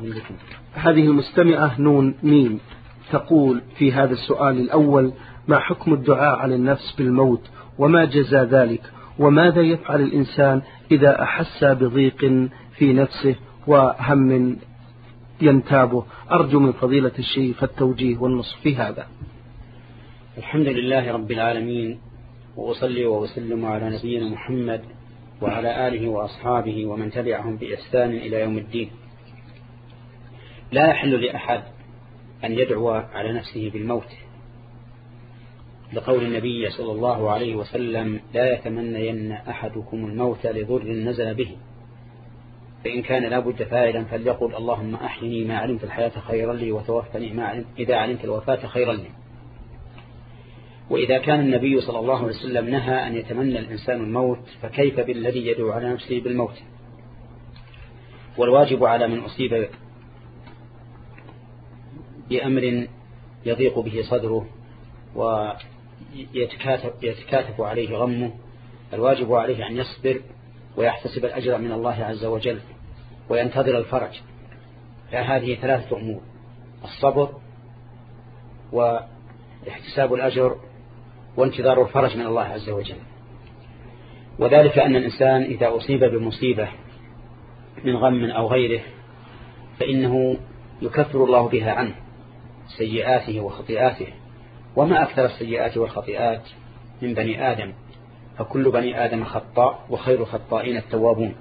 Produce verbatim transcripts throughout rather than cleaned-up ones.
بكم. هذه المستمعة نون ميم تقول في هذا السؤال الأول: ما حكم الدعاء على النفس بالموت وما جزاء ذلك، وماذا يفعل الإنسان إذا أحس بضيق في نفسه وهم ينتابه؟ أرجو من فضيلة الشيخ التوجيه والنصح في هذا. الحمد لله رب العالمين، وأصلي وأسلم على نبينا محمد وعلى آله وأصحابه ومن تبعهم بإحسان إلى يوم الدين. لا يحل لأحد أن يدعو على نفسه بالموت، لقول النبي صلى الله عليه وسلم: لا يتمنين أحدكم الموت لضر نزل به، فإن كان لا بد فاعلا فليقل: اللهم أحيني ما علمت الحياة خيرا لي، وتوفني ما علمت إذا علمت الوفاة خيرا لي. وإذا كان النبي صلى الله عليه وسلم نهى أن يتمنى الإنسان الموت، فكيف بالذي يدعو على نفسه بالموت؟ والواجب على من أصيب بأمر يضيق به صدره ويتكاتف عليه غمه، الواجب عليه أن يصبر ويحتسب الأجر من الله عز وجل وينتظر الفرج. فهذه ثلاثة أمور: الصبر واحتساب الأجر وانتظار الفرج من الله عز وجل. وذلك أن الإنسان إذا أصيب بمصيبة من غم أو غيره فإنه يكفر الله بها عنه سيئاته وخطيئاته، وما أكثر السيئات والخطيئات من بني آدم، فكل بني آدم خطاء وخير خطائين التوابون.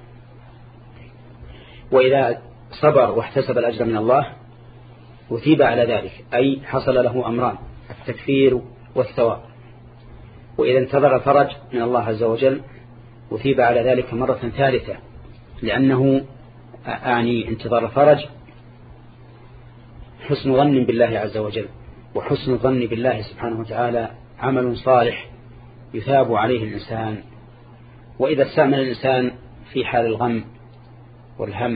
وإذا صبر واحتسب الأجر من الله وثيب على ذلك، أي حصل له أمران: التكفير والثواب. وإذا انتظر فرج من الله عز وجل وثيب على ذلك مرة ثالثة، لأنه أعني انتظار الفرج حسن ظن بالله عز وجل، وحسن الظن بالله سبحانه وتعالى عمل صالح يثاب عليه الإنسان. وإذا استعمل الإنسان في حال الغم والهم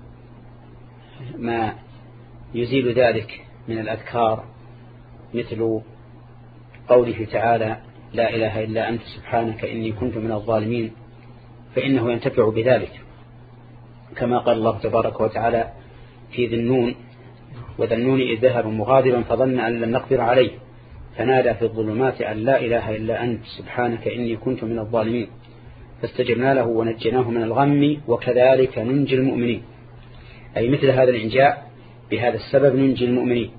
ما يزيل ذلك من الأذكار، مثل قوله تعالى: لا إله إلا أنت سبحانك إني كنت من الظالمين، فإنه ينتفع بذلك، كما قال الله تبارك وتعالى في ذي النون: وذا النون إذ ذهب مغاضبا فظن أن لن نقدر عليه فنادى في الظلمات أن لا إله إلا أنت سبحانك إني كنت من الظالمين فاستجبنا له ونجيناه من الغم وكذلك ننجي المؤمنين. أي مثل هذا الإنجاء بهذا السبب ننجي المؤمنين.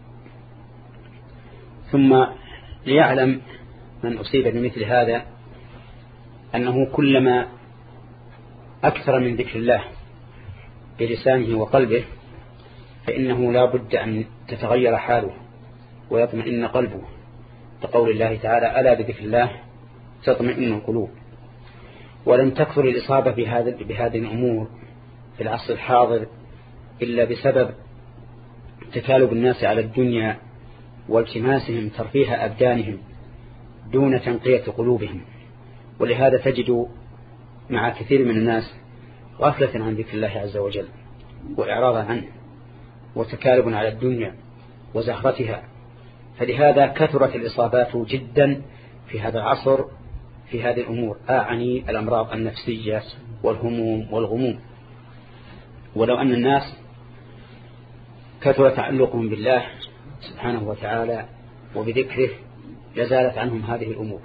ثم ليعلم من أصيب بمثل هذا أنه كلما أكثر من ذكر الله بلسانه وقلبه فإنه لا بد أن تتغير حاله ويطمئن قلبه، لقول الله تعالى: ألا بذكر الله تطمئن القلوب. ولم تكثر الإصابة بهذه الأمور في العصر الحاضر إلا بسبب تكالب الناس على الدنيا والتماسهم ترفيه أبدانهم دون تنقية قلوبهم. ولهذا تجد مع كثير من الناس غفلة عن ذكر الله عز وجل وإعراضا عنه وتكالب على الدنيا وزهرتها. فلهذا كثرت الإصابات جدا في هذا العصر في هذه الأمور، أعني الأمراض النفسية والهموم والغموم. ولو أن الناس كثر تعلقهم بالله سبحانه وتعالى وبذكره لزالت عنهم هذه الأمور.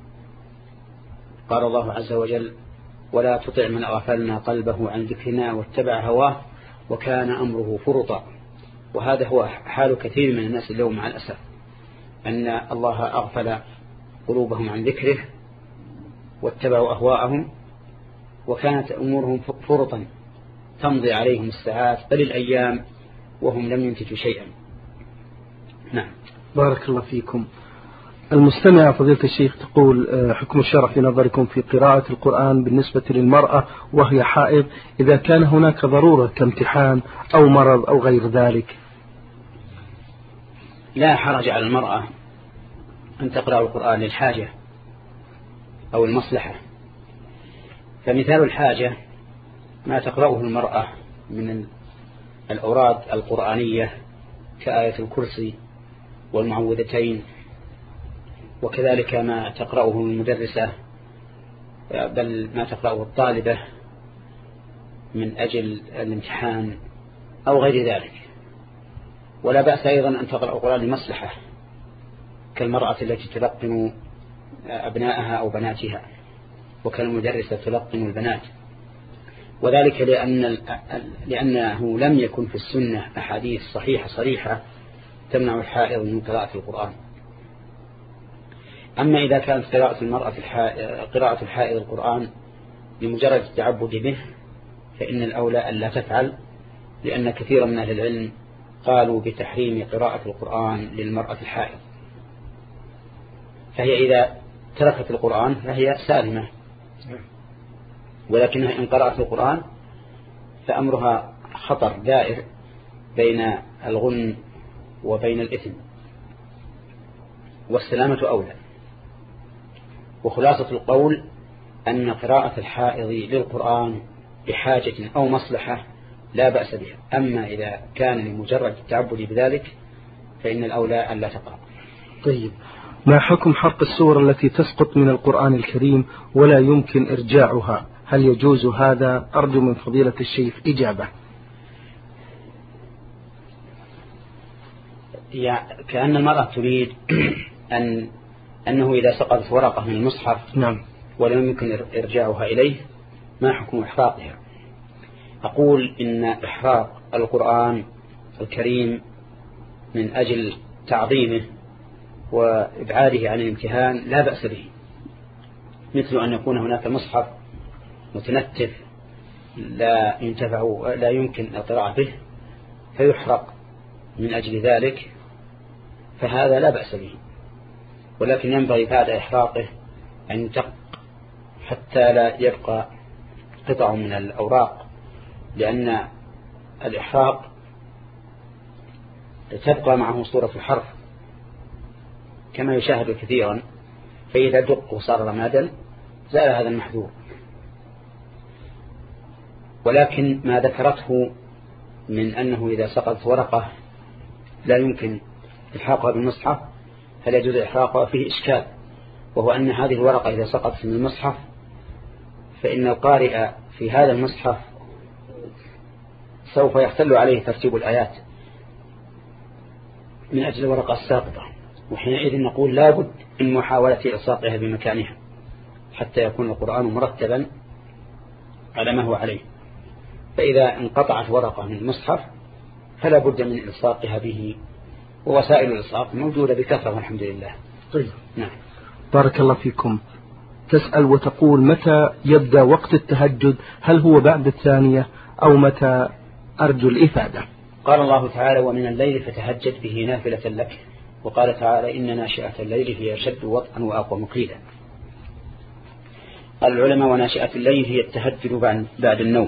قال الله عز وجل: ولا تطع من أغفلنا قلبه عن ذكرنا واتبع هواه وكان أمره فرطا. وهذا هو حال كثير من الناس اليوم مع الأسف، أن الله أغفل قلوبهم عن ذكره واتبعوا أهواءهم، وكانت أمورهم فرطا تمضي عليهم الساعات بل الأيام وهم لم ينتجوا شيئا. نعم. بارك الله فيكم. المستمع فضيلة الشيخ تقول: حكم الشرع في نظركم في قراءة القرآن بالنسبة للمرأة وهي حائض إذا كان هناك ضرورة كامتحان أو مرض أو غير ذلك؟ لا حرج على المرأة أن تقرأ القرآن للحاجة أو المصلحة. فمثال الحاجة ما تقرأه المرأة من الأوراد القرآنية كآية الكرسي والمعوذتين، وكذلك ما تقرأه المدرسة بل ما تقرأه الطالبة من أجل الامتحان أو غير ذلك. ولا بأس أيضا أن تقرأ القرآن لمصلحة، كالمرأة التي تلقن أبنائها أو بناتها، وكالمدرسة تلقن البنات، وذلك لأن لأنه لم يكن في السنة أحاديث صحيحة صريحة تمنع الحائض من قراءة القرآن. أما إذا كانت قراءة المرأة قراءة الحائض القرآن لمجرد التعبد به فإن الأولى أن لا تفعل، لأن كثيرا من أهل العلم قالوا بتحريم قراءة القرآن للمرأة الحائض، فهي إذا تركت القرآن فهي سالمة، ولكنها إن قرأت القرآن فأمرها خطر دائر بين الغن وبين الإثم، والسلامة أولى. وخلاصة القول أن قراءة الحائض للقرآن بحاجة أو مصلحة لا بأس بها، أما إذا كان لمجرد التعبد بذلك فإن الأولى أن لا تقرأ. طيب، ما حكم حرق السور التي تسقط من القرآن الكريم ولا يمكن إرجاعها؟ هل يجوز هذا؟ أرجو من فضيلة الشيخ إجابة. يعني كأن المرأة تريد أن أنه إذا سقطت ورقة من المصحف نعم ولم يمكن إرجاعها إليه ما حكم إحراقها؟ أقول إن إحراق القرآن الكريم من أجل تعظيمه وإبعاده عن الامتهان لا بأس به، مثل أن يكون هناك مصحف متنتف لا ينتفع لا يمكن القراءة به فيحرق من أجل ذلك، فهذا لا بأس به، ولكن ينبغي بعد إحراقه أن يدق حتى لا يبقى قطع من الأوراق، لأن الإحراق تبقى معه صورة الحرف كما يشاهد كثيرا، فإذا دق وصار رمادا زال هذا المحذور. ولكن ما ذكرته من أنه إذا سقطت ورقة لا يمكن إلحاقها بالمصحف هل يجوز إحراقها؟ فيه إشكال، وهو أن هذه الورقة إذا سقطت من المصحف فإن القارئ في هذا المصحف سوف يختل عليه ترتيب الآيات من أجل الورقة الساقطة، وحينئذ نقول لابد من محاولة إلصاقها بمكانها حتى يكون القرآن مرتبا على ما هو عليه. فإذا انقطعت ورقة من المصحف فلا بد من إلصاقها به، ووسائل الإلصاق موجودة بكثرة والحمد لله. طيب. نعم. بارك الله فيكم. تسأل وتقول: متى يبدأ وقت التهجد؟ هل هو بعد الثانية أو متى؟ أرجو الإفادة. قال الله تعالى: ومن الليل فتهجد به نافلة لك. وقال تعالى: إن ناشئة الليل هي أشد وطئا وأقوم قيلا. قال العلماء: وناشئة الليل هي التهجد بعد النوم.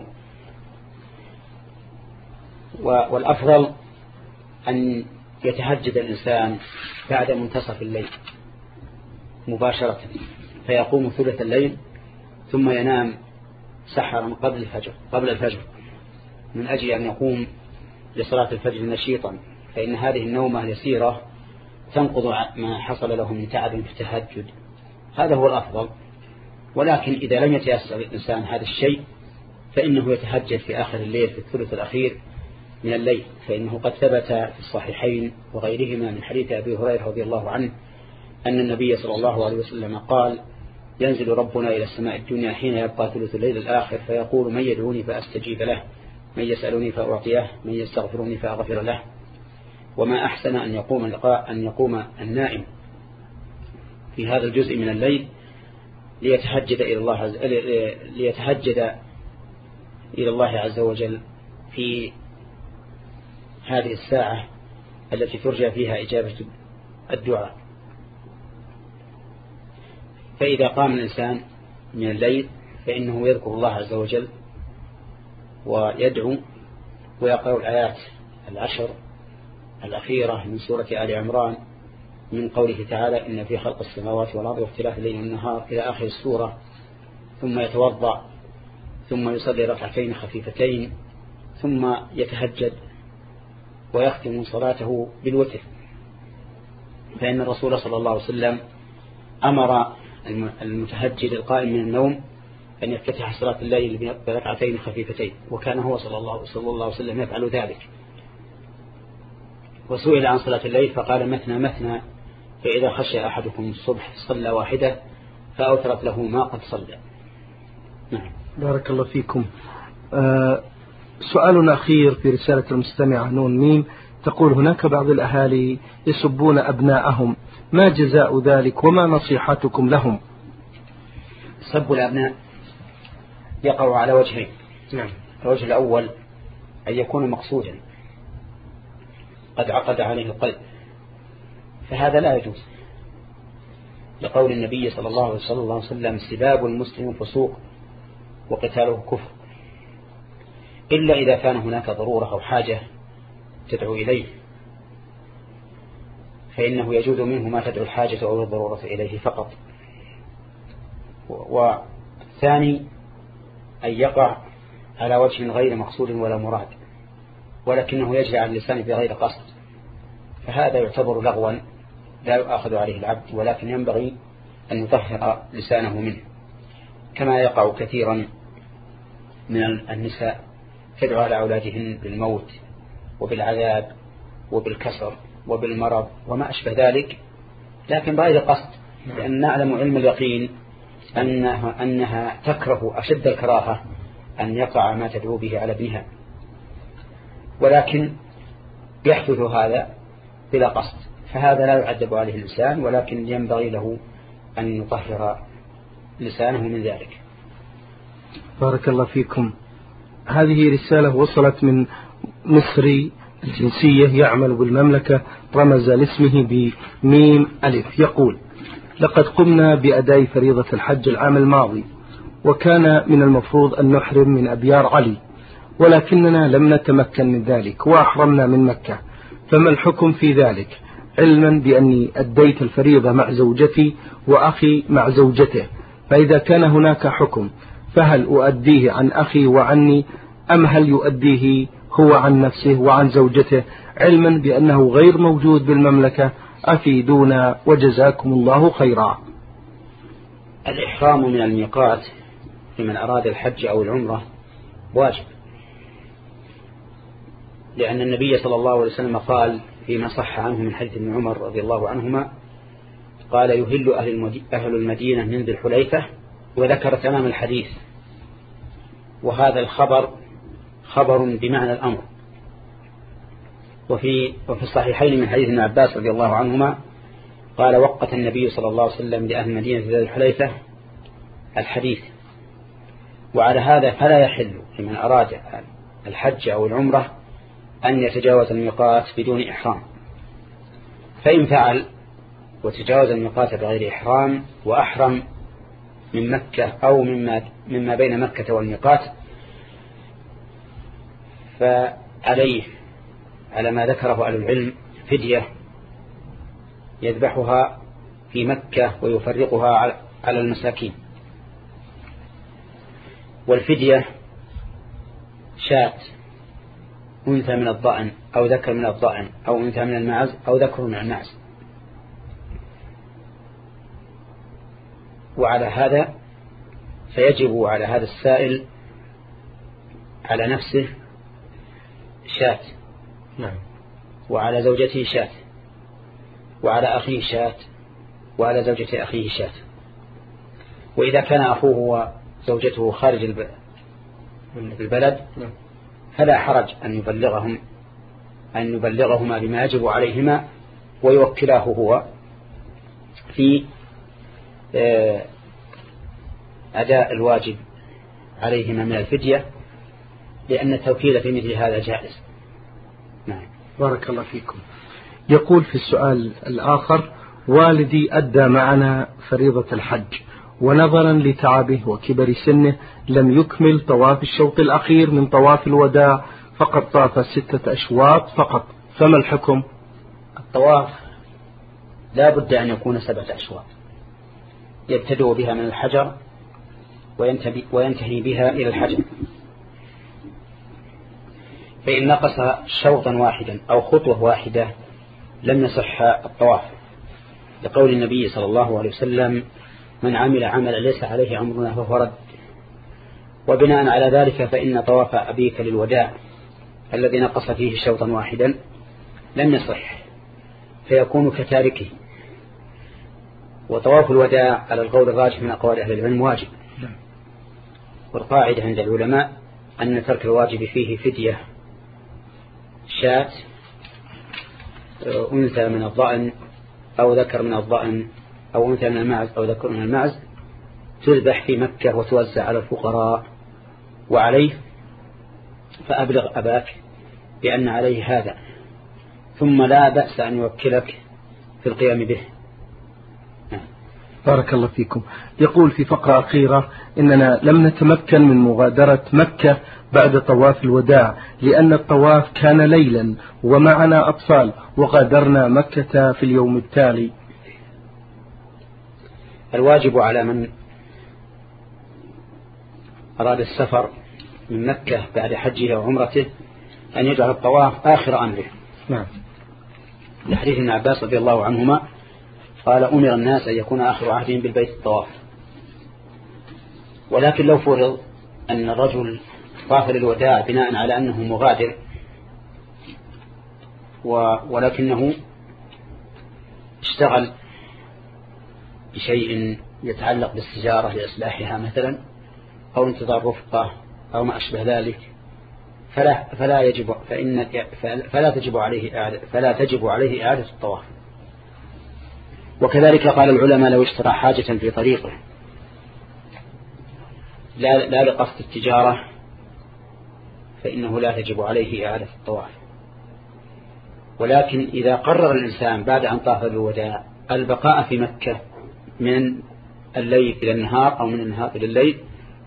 والأفضل أن يتهجد الإنسان بعد منتصف الليل مباشرة، فيقوم ثلث الليل ثم ينام سحرا قبل الفجر قبل الفجر من أجل أن يقوم لصلاة الفجر نشيطا، فإن هذه النومة اليسيرة تنقض ما حصل له من تعب في التهجد. هذا هو الأفضل. ولكن إذا لم يتيسر الإنسان هذا الشيء فإنه يتهجد في آخر الليل في الثلث الأخير من الليل، فإنه قد ثبت في الصحيحين وغيرهما من حديث أبي هريرة رضي الله عنه أن النبي صلى الله عليه وسلم قال: ينزل ربنا إلى السماء الدنيا حين يبقى ثلث الليل الآخر فيقول: من يدعوني فأستجيب له، من يسألني فأعطيه، من يستغفرني فأغفر له. وما أحسن أن يقوم اللقاء أن يقوم النائم في هذا الجزء من الليل ليتهجد إلى الله عز ليتهجد إلى الله عز وجل في هذه الساعة التي ترجى فيها إجابة الدعاء. فإذا قام الإنسان من الليل فإنه يذكر الله عز وجل ويدعو ويقرأ الآيات العشر الأخيرة من سورة آل عمران من قوله تعالى: إن في خلق السماوات والأرض واختلاف الليل والنهار إلى آخر السورة، ثم يتوضأ ثم يصلي ركعتين خفيفتين ثم يتهجد ويختم صلاته بالوتر. فإن الرسول صلى الله عليه وسلم أمر المتهجد القائم من النوم أن يفتتح صلاة الليل بركعتين خفيفتين، وكان هو صلى الله, صلى الله عليه وسلم يفعل ذلك. وسئل عن صلاة الليل فقال مثنى مثنى، فإذا خشى أحدكم الصبح صلى واحدة فأوترت له ما قد صلى. نعم. بارك الله فيكم. آه سؤال أخير في رسالة المستمع نون ميم، تقول هناك بعض الأهالي يسبون أبناءهم، ما جزاء ذلك وما نصيحتكم لهم؟ سب الأبناء يقع على وجهين. نعم. الوجه الأول أن يكون مقصودا قد عقد عليه القلب، فهذا لا يجوز، لقول النبي صلى الله عليه وسلم سباب المسلم فسوق وقتاله كفر، إلا إذا كان هناك ضرورة أو حاجة تدعو إليه، فإنه يجوز منه ما تدعو الحاجة أو الضرورة إليه فقط. والثاني أن يقع على وجه غير مقصود ولا مراد، ولكنه يجري على اللسان بغير قصد، فهذا يعتبر لغوا لا يؤاخذ عليه العبد، ولكن ينبغي أن يطهر لسانه منه، كما يقع كثيرا من النساء تدعو على أولادهن بالموت وبالعذاب وبالكسر وبالمرض وما أشبه ذلك، لكن بغير قصد، لأن نعلم علم اليقين أنها, أنها تكره أشد الكراهة أن يقع ما تدعو به على ابنها، ولكن يحدث هذا بلا قصد، فهذا لا يعذب عليه اللسان، ولكن ينبغي له أن يطهر لسانه من ذلك. بارك الله فيكم. هذه رسالة وصلت من مصري الجنسية يعمل بالمملكة، رمز لاسمه بميم ألف، يقول لقد قمنا بأداء فريضة الحج العام الماضي، وكان من المفروض أن نحرم من أبيار علي، ولكننا لم نتمكن من ذلك وأحرمنا من مكة، فما الحكم في ذلك؟ علما بأني أديت الفريضة مع زوجتي وأخي مع زوجته، فإذا كان هناك حكم فهل أؤديه عن أخي وعني، أم هل يؤديه هو عن نفسه وعن زوجته، علما بأنه غير موجود بالمملكة؟ أفيدونا وجزاكم الله خيرا. الإحرام من الميقات لمن أراد الحج أو العمرة واجب، لأن النبي صلى الله عليه وسلم قال فيما صح عنه من حديث ابن عمر رضي الله عنهما قال يهل أهل المدينة من ذي الحليفة، وذكر تمام الحديث، وهذا الخبر خبر بمعنى الأمر. وفي وفي الصحيحين من حديث ابن عباس رضي الله عنهما قال وقت النبي صلى الله عليه وسلم لأهل المدينة ذي الحليفة الحديث. وعلى هذا فلا يحل لمن أراد الحج أو العمرة أن يتجاوز الميقات بدون إحرام، فإن فعل وتجاوز الميقات بغير إحرام وأحرم من مكة أو مما, مما بين مكة والميقات، فعليه على ما ذكره أهل العلم فدية يذبحها في مكة ويفرقها على المساكين. والفدية شاة أنثى من الضأن أو ذكر من الضأن أو أنثى من المعز أو ذكر من المعز. وعلى هذا فيجب على هذا السائل على نفسه شاة، نعم، وعلى زوجته شاة، وعلى أخيه شاة، وعلى زوجة أخيه شاة. وإذا كان أخوه وزوجته خارج البلد فلا حرج أن يبلغهم أن يبلغهما بما يجب عليهما ويوكلاه هو في أداء الواجب عليهما من الفدية، لأن التوكيل في مثل هذا جائز. نعم. بارك الله فيكم. يقول في السؤال الآخر والدي أدى معنا فريضة الحج، ونظرا لتعبه وكبر سنه لم يكمل طواف الشوط الأخير من طواف الوداع، فقد طاف ستة أشواط فقط، فما الحكم؟ الطواف لا بد أن يكون سبعة أشواط يبتدئ بها من الحجر وينتهي بها إلى الحجر، فإن نقص شوطا واحدا أو خطوة واحدة لم يصح الطواف، لقول النبي صلى الله عليه وسلم من عمل عملا ليس عليه أمرنا فهو رد. وبناء على ذلك فإن طواف أبيك للوداع الذي نقص فيه شوطا واحدا لم يصح فيكون كتاركه. وطواف الوداع على القول الراجح من أقوال أهل العلم واجب، والقاعدة عند العلماء أن ترك الواجب فيه فدية شاة أنثى من الضأن أو ذكر من الضأن أو أنثى من المعز أو ذكر من المعز تذبح في مكة وتوزع على الفقراء. وعليه فأبلغ أباك بأن عليه هذا، ثم لا بأس أن يوكلك في القيام به. بارك الله فيكم. يقول في فقرة أخيرة: إننا لم نتمكن من مغادرة مكة بعد طواف الوداع لأن الطواف كان ليلا ومعنا أطفال، وغادرنا مكة في اليوم التالي. الواجب على من أراد السفر من مكة بعد حجه وعمرته أن يجعل الطواف آخر أمره. نعم. لحديث ابن عباس رضي الله عنهما قال: أمر الناس أن يكون آخر عهدهم بالبيت الطواف. ولكن لو فرض أن الرجل طاف للوداع بناء على أنه مغادر ولكنه اشتغل بشيء يتعلق بالسجارة لإصلاحها مثلا أو انتظار رفقة أو ما أشبه ذلك فلا فلا يجب فإن فلا تجب عليه إعادة فلا تجب عليه إعادة الطواف. وكذلك قال العلماء: لو اشترى حاجة في طريقه لا, لا لقصد التجارة فإنه لا تجب عليه إعادة الطواف. ولكن إذا قرر الإنسان بعد أن طاف بالوداع البقاء في مكة من الليل إلى النهار أو من النهار إلى الليل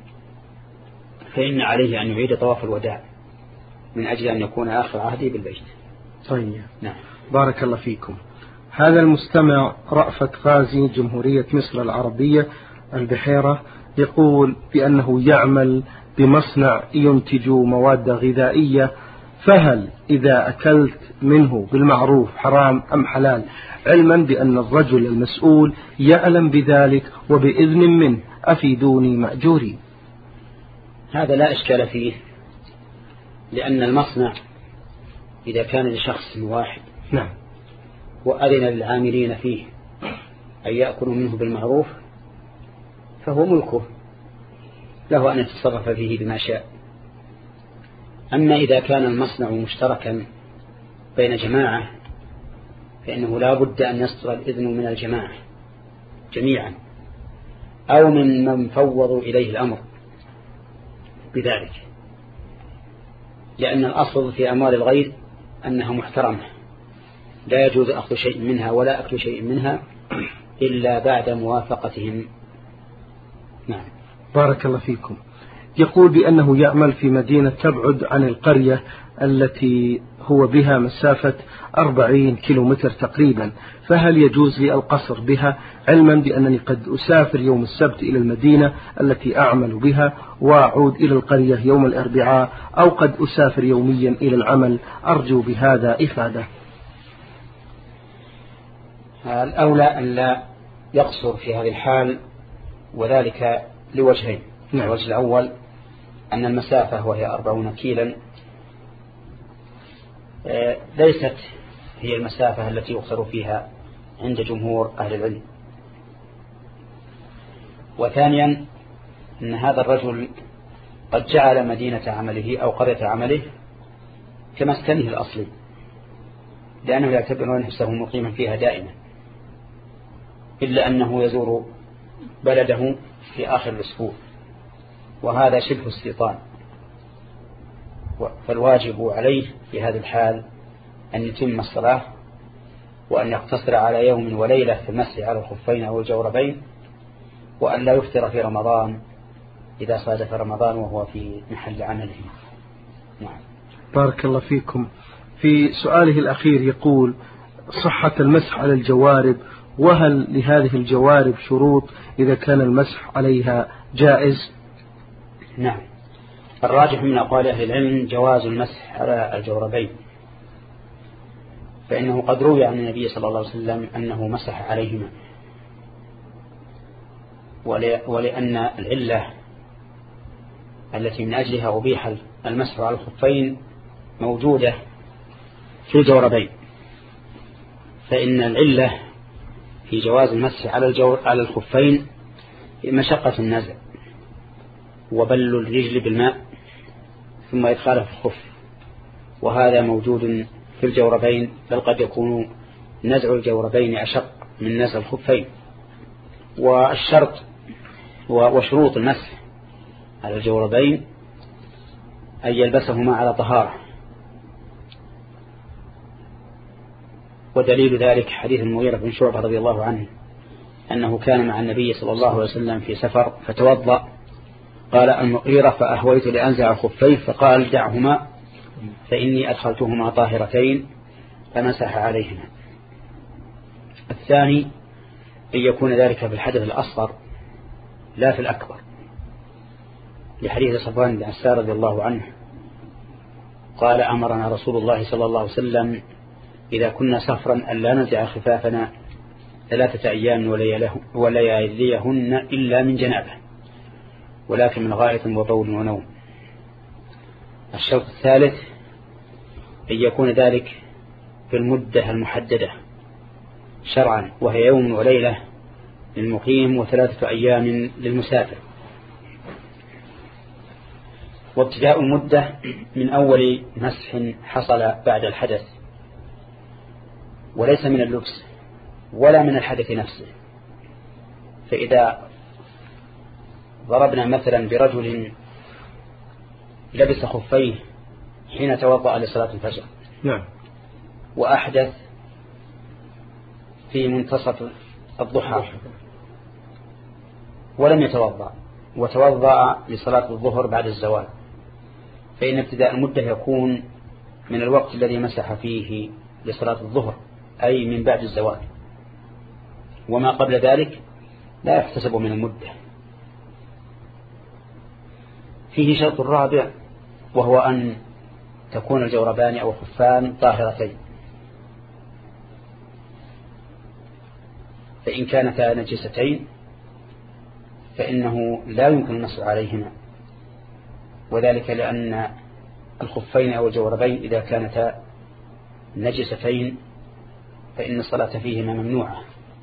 فإن عليه أن يعيد طواف الوداع من أجل أن يكون آخر عهده بالبيت. طيب. نعم. بارك الله فيكم. هذا المستمع رأفت غازي جمهورية مصر العربية البحيرة يقول بأنه يعمل بمصنع ينتج مواد غذائية، فهل إذا أكلت منه بالمعروف حرام أم حلال، علما بأن الرجل المسؤول يعلم بذلك وبإذن منه؟ أفيدوني مأجوري. هذا لا إشكال فيه، لأن المصنع إذا كان لشخص واحد نعم وأذن للعاملين فيه أن يأكلوا منه بالمعروف فهو ملكه، له أن يتصرف فيه بما شاء. أما إذا كان المصنع مشتركا بين جماعة فإنه لا بد أن يصدر الإذن من الجماعة جميعا أو من من فوضوا إليه الأمر بذلك، لأن الأصل في أموال الغير أنها محترمة لا يجوز أخذ شيء منها ولا أكل شيء منها إلا بعد موافقتهم. نعم. بارك الله فيكم. يقول بأنه يعمل في مدينة تبعد عن القرية التي هو بها مسافة أربعين كيلومتر تقريبا، فهل يجوز لي القصر بها، علما بأنني قد أسافر يوم السبت إلى المدينة التي أعمل بها وأعود إلى القرية يوم الأربعاء، أو قد أسافر يوميا إلى العمل؟ أرجو بهذا إفادة. الأولى أن لا يقصر في هذه الحال، وذلك لوجهين. نعم. الوجه الأول أن المسافة وهي أربعون كيلا ليست هي المسافة التي يقصر فيها عند جمهور أهل العلم. وثانيا أن هذا الرجل قد جعل مدينة عمله أو قرية عمله كمسكنه الأصلي، لأنه يعتبر نفسه مقيما فيها دائما، إلا أنه يزور بلده في آخر الأسبوع، وهذا شبه استيطان. فالواجب عليه في هذه الحال أن يتم الصلاة وأن يقتصر على يوم وليلة في المسح على الخفين أو الجوربين، وأن لا يفطر في رمضان إذا صادف رمضان وهو في محل عمله. نعم. بارك الله فيكم. في سؤاله الأخير يقول: صحة المسح على الجوارب، وهل لهذه الجوارب شروط إذا كان المسح عليها جائز؟ نعم. الراجح من أقوال أهل العلم جواز المسح على الجوربين، فإنه قد روي عن النبي صلى الله عليه وسلم أنه مسح عليهما، ولأن العلة التي من أجلها أبيح المسح على الخفين موجودة في الجوربين، فإن العلة في جواز المسح على الجور على الخفين مشقة النزع وبل الرجل بالماء ثم إدخاله في الخف، وهذا موجود في الجوربين، بل قد يكون نزع الجوربين أشق من نزع الخفين. والشرط وشروط المسح على الجوربين أن يلبسهما على طهارة، ودليل ذلك حديث المغيرة بن شعبة رضي الله عنه أنه كان مع النبي صلى الله عليه وسلم في سفر فتوضأ، قال المغيرة فأهويت لأنزع خفيه فقال دعهما فإني أدخلتهما طاهرتين فمسح عليهما. الثاني أن يكون ذلك في الحدث الأصغر لا في الأكبر، لحديث صفوان بن عسار رضي الله عنه قال أمرنا رسول الله صلى الله عليه وسلم إذا كنا سفرا أن لا ننزع خفافنا ثلاثة أيام ولياليهن إلا من جنابه، ولكن من غائط وبول ونوم. الشرط الثالث أن يكون ذلك في المدة المحددة شرعا، وهي يوم وليلة للمقيم وثلاثة أيام للمسافر. وابتداء المدة من أول مسح حصل بعد الحدث، وليس من اللبس ولا من الحدث نفسه. فإذا ضربنا مثلا برجل لبس خفيه حين توضأ لصلاة الفجر، نعم، وأحدث في منتصف الضحى ولم يتوضأ وتوضأ لصلاة الظهر بعد الزوال، فإن ابتداء المدة يكون من الوقت الذي مسح فيه لصلاة الظهر، أي من بعد الزوال، وما قبل ذلك لا يحتسب من المدة. فيه شرط الرابع وهو أن تكون الجوربان أو الخفان طاهرتين، فإن كانتا نجستين فإنه لا يمكن المسح عليهما، وذلك لأن الخفين أو الجوربين إذا كانتا نجستين فإن الصلاة فيهما ممنوعة،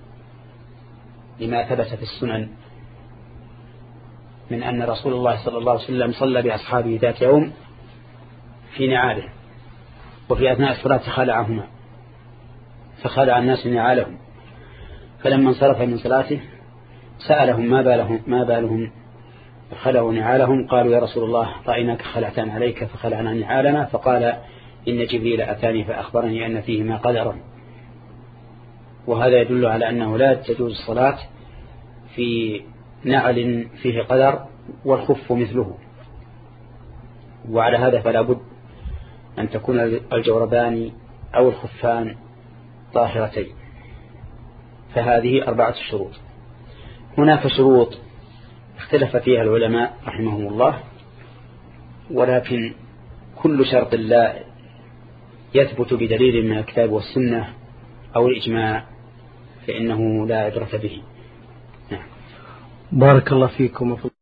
لما ثبت في السنن من أن رسول الله صلى الله عليه وسلم صلى بأصحابه ذات يوم في نعاله، وفي أثناء الصلاة خلعهما فخلع الناس نعالهم، فلما انصرف من صلاته سألهم ما بالهم, ما بالهم خلعوا نعالهم، قالوا يا رسول الله رأيناك خلعتان عليك فخلعنا نعالنا، فقال إن جبريل أتاني فأخبرني أن فيهما قدرا. وهذا يدل على أنه لا تجوز الصلاة في نعل فيه قدر والخف مثله، وعلى هذا فلا بد أن تكون الجوربان أو الخفان طاهرتين. فهذه أربعة شروط. هناك شروط اختلف فيها العلماء رحمهم الله، ولكن كل شرط لا يثبت بدليل من الكتاب والسنة أو الإجماع فإنه لا عبرة به. نعم. بارك الله فيكم.